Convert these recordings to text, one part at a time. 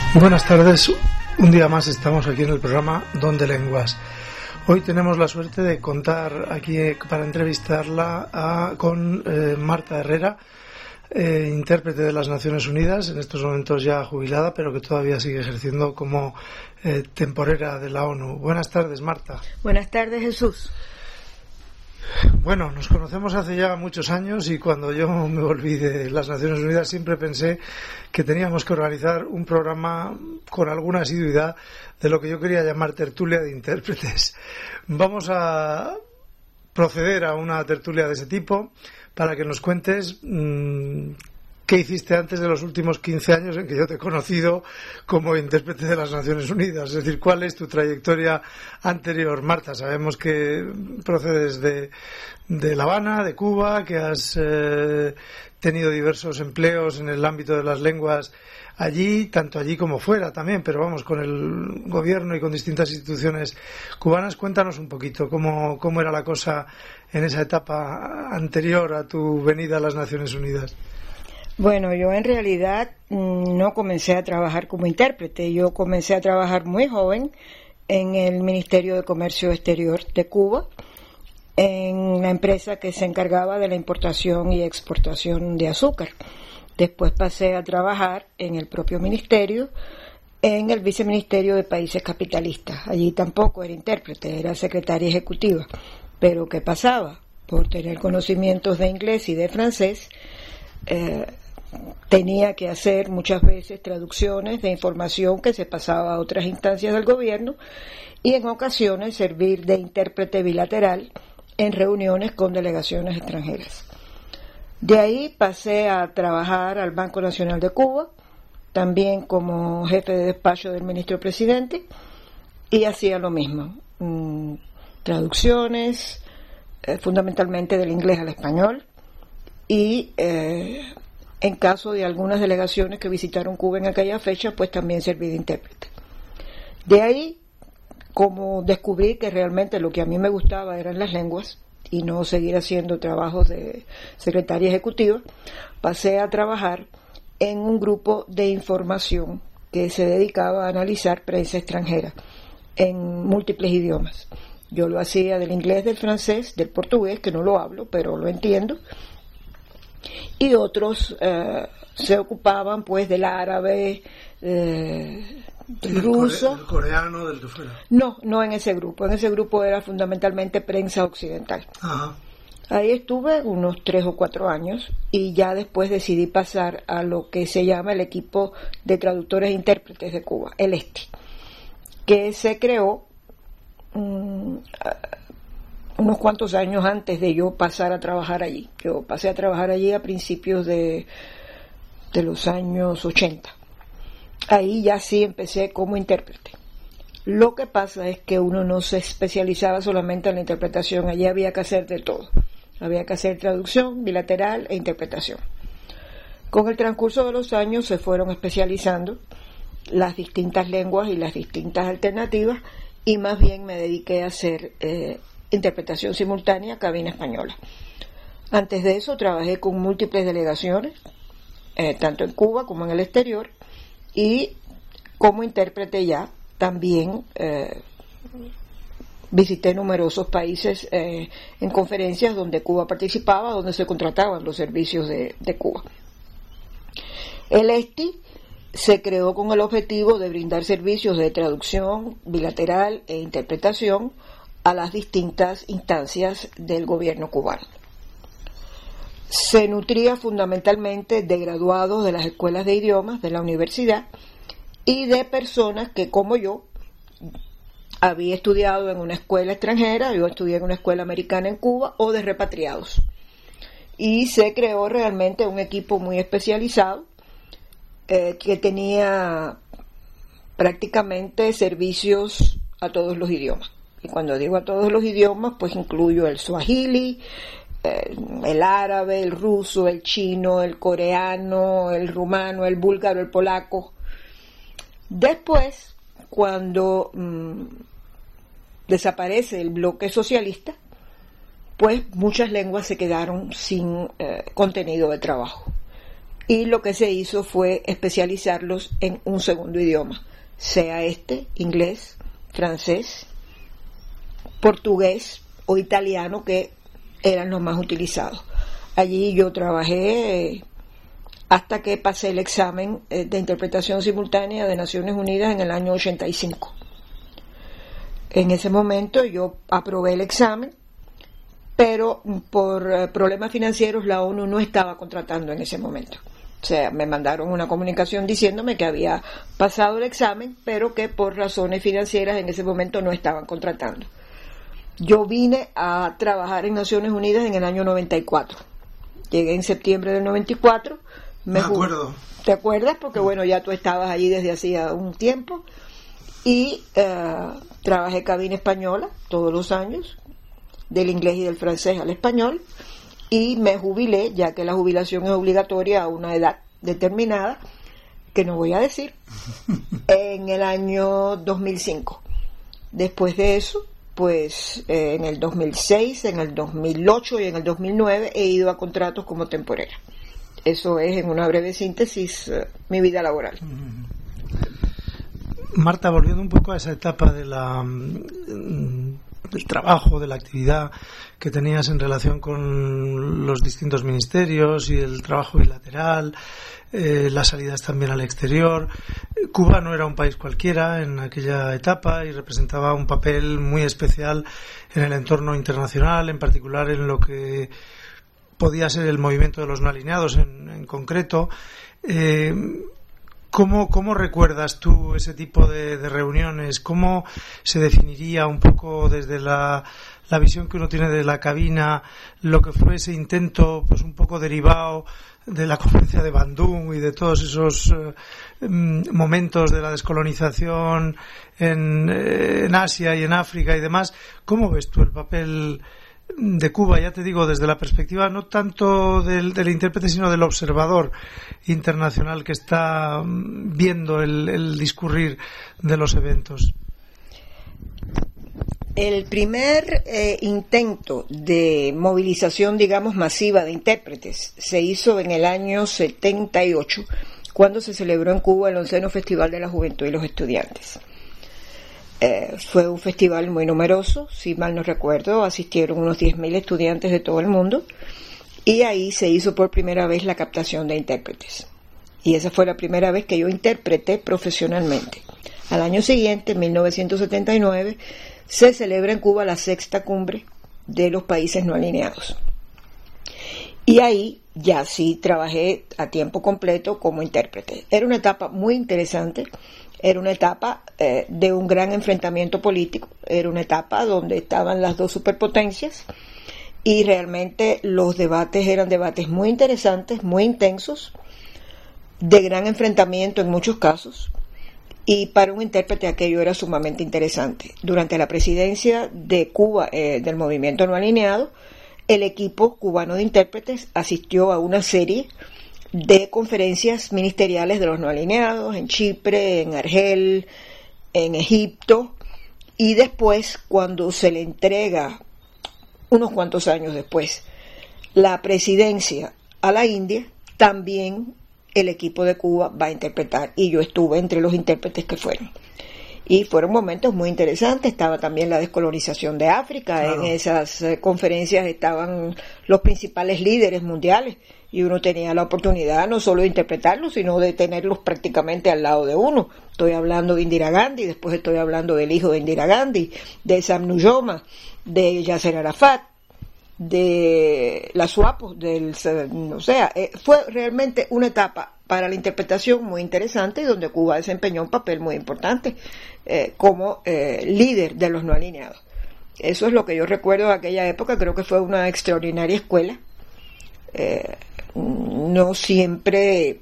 Buenas tardes, un día más estamos aquí en el programa Don de Lenguas. Hoy tenemos la suerte de contar aquí para entrevistarla con Marta Herrera, intérprete de las Naciones Unidas, en estos momentos ya jubilada, pero que todavía sigue ejerciendo como temporera de la ONU. Buenas tardes, Marta. Buenas tardes, Jesús. Bueno, nos conocemos hace ya muchos años y cuando yo me volví de las Naciones Unidas siempre pensé que teníamos que organizar un programa con alguna asiduidad de lo que yo quería llamar tertulia de intérpretes. Vamos a proceder a una tertulia de ese tipo para que nos cuentes qué hiciste antes de los últimos 15 años en que yo te he conocido como intérprete de las Naciones Unidas. Es decir, ¿cuál es tu trayectoria anterior, Marta? Sabemos que procedes de La Habana, de Cuba, que has tenido diversos empleos en el ámbito de las lenguas allí, tanto allí como fuera también, pero vamos, con el gobierno y con distintas instituciones cubanas. Cuéntanos un poquito cómo era la cosa en esa etapa anterior a tu venida a las Naciones Unidas. Bueno, yo en realidad no comencé a trabajar como intérprete. Yo comencé a trabajar muy joven en el Ministerio de Comercio Exterior de Cuba, en la empresa que se encargaba de la importación y exportación de azúcar. Después pasé a trabajar en el propio ministerio, en el Viceministerio de Países Capitalistas. Allí tampoco era intérprete, era secretaria ejecutiva. Pero ¿qué pasaba? Por tener conocimientos de inglés y de francés, tenía que hacer muchas veces traducciones de información que se pasaba a otras instancias del gobierno y en ocasiones servir de intérprete bilateral en reuniones con delegaciones extranjeras. De ahí pasé a trabajar al Banco Nacional de Cuba, también como jefe de despacho del ministro presidente, y hacía lo mismo, traducciones fundamentalmente del inglés al español y en caso de algunas delegaciones que visitaron Cuba en aquella fecha, pues también serví de intérprete. De ahí, como descubrí que realmente lo que a mí me gustaba eran las lenguas y no seguir haciendo trabajos de secretaria ejecutiva, pasé a trabajar en un grupo de información que se dedicaba a analizar prensa extranjera en múltiples idiomas. Yo lo hacía del inglés, del francés, del portugués, que no lo hablo, pero lo entiendo, y otros se ocupaban pues del árabe, del ruso. ¿El coreano, del que fuera? No en ese grupo. En ese grupo era fundamentalmente prensa occidental. Ajá. Ahí estuve unos 3 o 4 años y ya después decidí pasar a lo que se llama el equipo de traductores e intérpretes de Cuba, el ESTI, que se creó unos cuantos años antes de yo pasar a trabajar allí. Yo pasé a trabajar allí a principios de los años 80. Ahí ya sí empecé como intérprete. Lo que pasa es que uno no se especializaba solamente en la interpretación, allí había que hacer de todo. Había que hacer traducción, bilateral e interpretación. Con el transcurso de los años se fueron especializando las distintas lenguas y las distintas alternativas y más bien me dediqué a hacer interpretación simultánea, cabina española. Antes de eso trabajé con múltiples delegaciones, tanto en Cuba como en el exterior, y como intérprete ya también visité numerosos países en conferencias donde Cuba participaba, donde se contrataban los servicios de Cuba. El ESTI se creó con el objetivo de brindar servicios de traducción bilateral e interpretación a las distintas instancias del gobierno cubano. Se nutría fundamentalmente de graduados de las escuelas de idiomas de la universidad y de personas que, como yo, había estudiado en una escuela extranjera, yo estudié en una escuela americana en Cuba, o de repatriados. Y se creó realmente un equipo muy especializado que tenía prácticamente servicios a todos los idiomas. Y cuando digo a todos los idiomas, pues incluyo el suajili, el árabe, el ruso, el chino, el coreano, el rumano, el búlgaro, el polaco. Después, cuando desaparece el bloque socialista, pues muchas lenguas se quedaron sin contenido de trabajo. y lo que se hizo fue especializarlos en un segundo idioma, sea inglés, francés, portugués o italiano, que eran los más utilizados. Allí yo trabajé hasta que pasé el examen de interpretación simultánea de Naciones Unidas en el año 85. En ese momento yo aprobé el examen, pero por problemas financieros la ONU no estaba contratando en ese momento. O sea, me mandaron una comunicación diciéndome que había pasado el examen, pero que por razones financieras en ese momento no estaban contratando. Yo vine a trabajar en Naciones Unidas en el año 94. Llegué en septiembre del 94. Me acuerdo. ¿Te acuerdas? Porque bueno, ya tú estabas allí desde hacía un tiempo. Y trabajé cabina española todos los años, del inglés y del francés al español. Y me jubilé, ya que la jubilación es obligatoria a una edad determinada, que no voy a decir, en el año 2005. Después de eso, pues en el 2006, en el 2008 y en el 2009 he ido a contratos como temporera. Eso es, en una breve síntesis, mi vida laboral. Marta, volviendo un poco a esa etapa de del trabajo, de la actividad que tenías en relación con los distintos ministerios y el trabajo bilateral, las salidas también al exterior. Cuba no era un país cualquiera en aquella etapa y representaba un papel muy especial en el entorno internacional, en particular en lo que podía ser el movimiento de los no alineados en concreto. ¿Cómo recuerdas tú ese tipo de reuniones? ¿Cómo se definiría un poco desde la visión que uno tiene de la cabina lo que fue ese intento, pues un poco derivado de la conferencia de Bandung y de todos esos momentos de la descolonización en Asia y en África y demás? ¿Cómo ves tú el papel de Cuba, ya te digo, desde la perspectiva no tanto del intérprete, sino del observador internacional que está viendo el discurrir de los eventos? El primer intento de movilización, digamos, masiva de intérpretes se hizo en el año 78, cuando se celebró en Cuba el 11º Festival de la Juventud y los Estudiantes. Fue un festival muy numeroso, si mal no recuerdo, asistieron unos 10.000 estudiantes de todo el mundo, y ahí se hizo por primera vez la captación de intérpretes. Y esa fue la primera vez que yo interpreté profesionalmente. Al año siguiente, en 1979, se celebra en Cuba la 6ª cumbre de los países no alineados. Y ahí ya sí trabajé a tiempo completo como intérprete. Era una etapa muy interesante. Era una etapa de un gran enfrentamiento político, era una etapa donde estaban las dos superpotencias y realmente los debates eran debates muy interesantes, muy intensos, de gran enfrentamiento en muchos casos, y para un intérprete aquello era sumamente interesante. Durante la presidencia de Cuba del movimiento no alineado, el equipo cubano de intérpretes asistió a una serie de conferencias ministeriales de los no alineados en Chipre, en Argel, en Egipto, y después, cuando se le entrega, unos cuantos años después, la presidencia a la India, también el equipo de Cuba va a interpretar, y yo estuve entre los intérpretes que fueron. Y fueron momentos muy interesantes. Estaba también la descolonización de África. Claro. En esas conferencias estaban los principales líderes mundiales y uno tenía la oportunidad no solo de interpretarlos, sino de tenerlos prácticamente al lado de uno. Estoy hablando de Indira Gandhi, después estoy hablando del hijo de Indira Gandhi, de Sam Nujoma, de Yasser Arafat, de la SWAPO, fue realmente una etapa para la interpretación muy interesante, donde Cuba desempeñó un papel muy importante como líder de los no alineados. Eso es lo que yo recuerdo de aquella época. Creo que fue una extraordinaria escuela. No siempre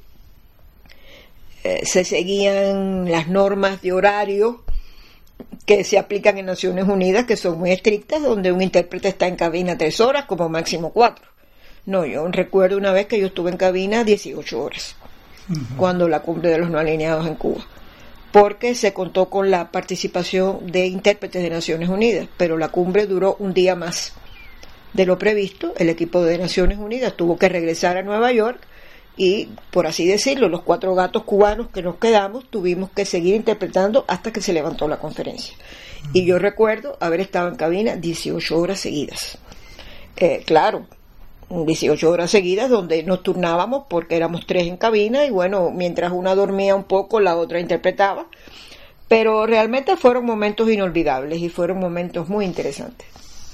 se seguían las normas de horario que se aplican en Naciones Unidas, que son muy estrictas, donde un intérprete está en cabina 3 horas, como máximo 4. No, yo recuerdo una vez que yo estuve en cabina 18 horas, cuando la cumbre de los no alineados en Cuba, porque se contó con la participación de intérpretes de Naciones Unidas, pero la cumbre duró un día más de lo previsto. El equipo de Naciones Unidas tuvo que regresar a Nueva York y, por así decirlo, los 4 gatos cubanos que nos quedamos tuvimos que seguir interpretando hasta que se levantó la conferencia. Y yo recuerdo haber estado en cabina 18 horas seguidas. Claro, 18 horas seguidas donde nos turnábamos porque éramos 3 en cabina y bueno, mientras una dormía un poco, la otra interpretaba. Pero realmente fueron momentos inolvidables y fueron momentos muy interesantes.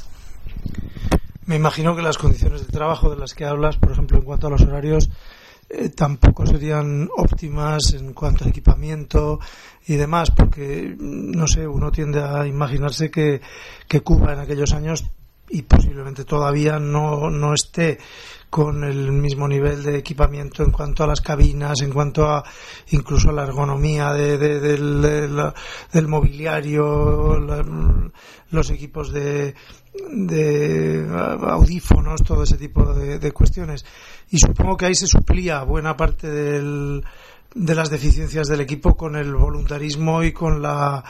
Me imagino que las condiciones de trabajo de las que hablas, por ejemplo, en cuanto a los horarios, tampoco serían óptimas en cuanto a equipamiento y demás, porque, no sé, uno tiende a imaginarse que Cuba en aquellos años, y posiblemente todavía no esté con el mismo nivel de equipamiento en cuanto a las cabinas, en cuanto a incluso a la ergonomía del mobiliario, los equipos de audífonos, todo ese tipo de cuestiones. Y supongo que ahí se suplía buena parte de las deficiencias del equipo con el voluntarismo y con la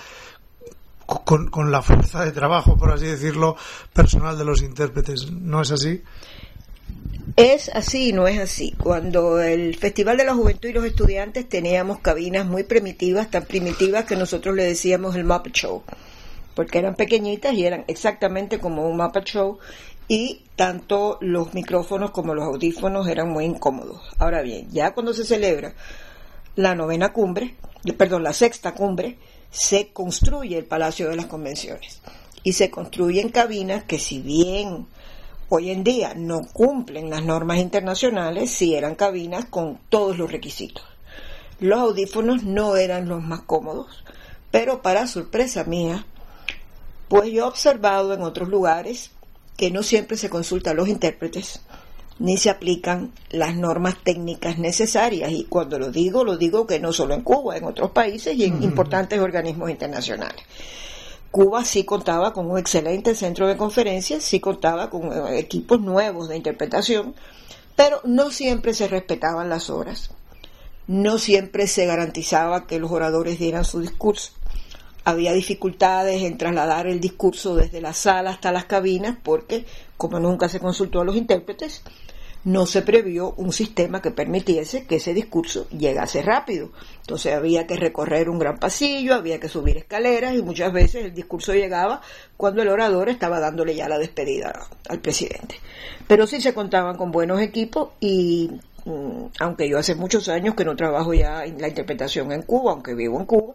fuerza de trabajo, por así decirlo, personal de los intérpretes. ¿No es así? Es así y no es así. Cuando el Festival de la Juventud y los Estudiantes teníamos cabinas muy primitivas, tan primitivas que nosotros le decíamos el Muppet Show, porque eran pequeñitas y eran exactamente como un Muppet Show, y tanto los micrófonos como los audífonos eran muy incómodos. Ahora bien, ya cuando se celebra la sexta cumbre, se construye el Palacio de las Convenciones y se construyen cabinas que, si bien hoy en día no cumplen las normas internacionales, sí eran cabinas con todos los requisitos. Los audífonos no eran los más cómodos, pero para sorpresa mía, pues yo he observado en otros lugares que no siempre se consulta a los intérpretes ni se aplican las normas técnicas necesarias, y cuando lo digo que no solo en Cuba, en otros países y en importantes organismos internacionales. Cuba sí contaba con un excelente centro de conferencias, sí contaba con equipos nuevos de interpretación, pero no siempre se respetaban las horas, no siempre se garantizaba que los oradores dieran su discurso. Había dificultades en trasladar el discurso desde la sala hasta las cabinas porque, como nunca se consultó a los intérpretes, no se previó un sistema que permitiese que ese discurso llegase rápido. Entonces había que recorrer un gran pasillo, había que subir escaleras y muchas veces el discurso llegaba cuando el orador estaba dándole ya la despedida al presidente. Pero sí se contaban con buenos equipos y aunque yo hace muchos años que no trabajo ya en la interpretación en Cuba, aunque vivo en Cuba,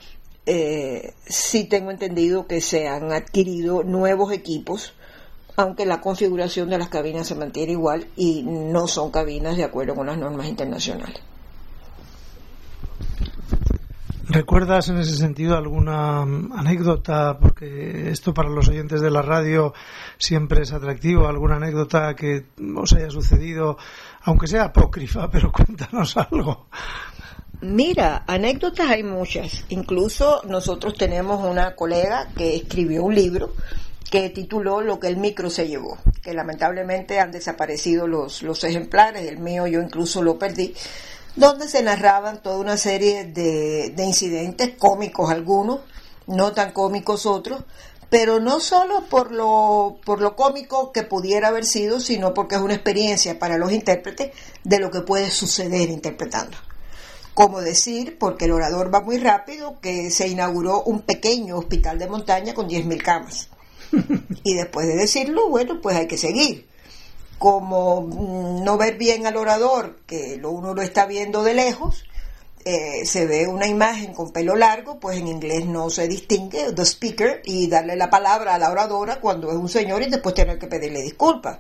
sí tengo entendido que se han adquirido nuevos equipos, aunque la configuración de las cabinas se mantiene igual y no son cabinas de acuerdo con las normas internacionales. ¿Recuerdas en ese sentido alguna anécdota? Porque esto para los oyentes de la radio siempre es atractivo. ¿Alguna anécdota que os haya sucedido, aunque sea apócrifa, pero cuéntanos algo? Mira, anécdotas hay muchas. Incluso nosotros tenemos una colega que escribió un libro que tituló Lo que el micro se llevó, que lamentablemente han desaparecido los ejemplares. El mío yo incluso lo perdí, donde se narraban toda una serie de incidentes cómicos algunos, no tan cómicos otros, pero no solo por lo cómico que pudiera haber sido, sino porque es una experiencia para los intérpretes de lo que puede suceder interpretando. Como decir, porque el orador va muy rápido, que se inauguró un pequeño hospital de montaña con 10.000 camas. Y después de decirlo, bueno, pues hay que seguir. Como no ver bien al orador, que uno lo está viendo de lejos, se ve una imagen con pelo largo, pues en inglés no se distingue, the speaker, y darle la palabra a la oradora cuando es un señor y después tener que pedirle disculpas.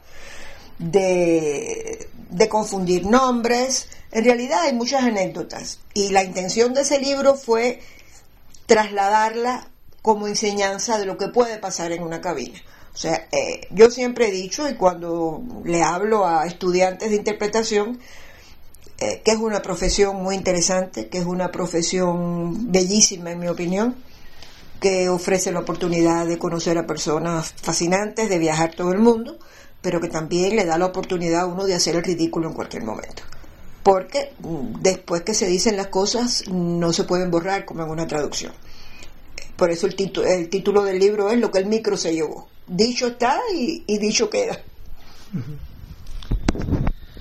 De confundir nombres. En realidad hay muchas anécdotas y la intención de ese libro fue trasladarla como enseñanza de lo que puede pasar en una cabina. O sea, yo siempre he dicho, y cuando le hablo a estudiantes de interpretación, que es una profesión muy interesante, que es una profesión bellísima en mi opinión, que ofrece la oportunidad de conocer a personas fascinantes, de viajar todo el mundo, pero que también le da la oportunidad a uno de hacer el ridículo en cualquier momento. Porque después que se dicen las cosas no se pueden borrar como en una traducción. Por eso el título del libro es Lo que el micro se llevó. Dicho está y dicho queda.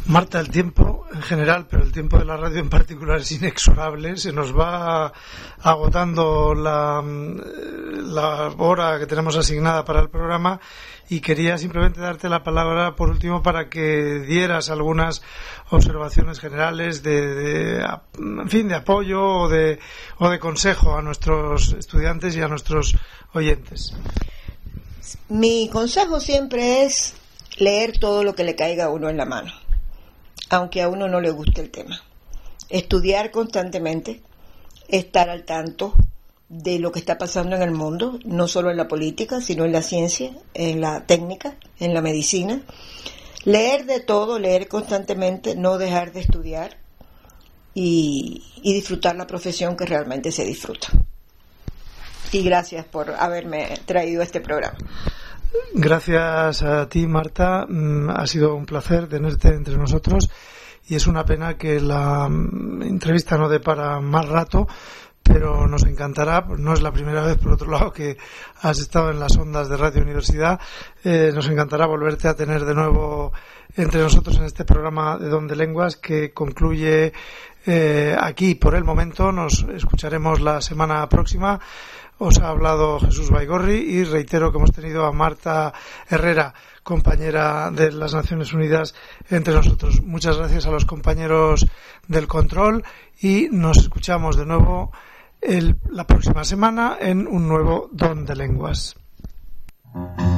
Marta, el tiempo en general, pero el tiempo de la radio en particular es inexorable. Se nos va agotando la hora que tenemos asignada para el programa y quería simplemente darte la palabra por último para que dieras algunas observaciones generales de apoyo o de consejo a nuestros estudiantes y a nuestros oyentes. Mi consejo siempre es leer todo lo que le caiga a uno en la mano, aunque a uno no le guste el tema. Estudiar constantemente, estar al tanto de lo que está pasando en el mundo, no solo en la política, sino en la ciencia, en la técnica, en la medicina. Leer de todo, leer constantemente, no dejar de estudiar y disfrutar la profesión que realmente se disfruta. Y gracias por haberme traído este programa. Gracias a ti, Marta. Ha sido un placer tenerte entre nosotros y es una pena que la entrevista no dé para más rato, pero nos encantará. No es la primera vez, por otro lado, que has estado en las ondas de Radio Universidad. Nos encantará volverte a tener de nuevo entre nosotros en este programa de Don de Lenguas, que concluye aquí por el momento. Nos escucharemos la semana próxima. Os ha hablado Jesús Baigorri y reitero que hemos tenido a Marta Herrera, compañera de las Naciones Unidas, entre nosotros. Muchas gracias a los compañeros del control y nos escuchamos de nuevo la próxima semana en un nuevo Don de Lenguas.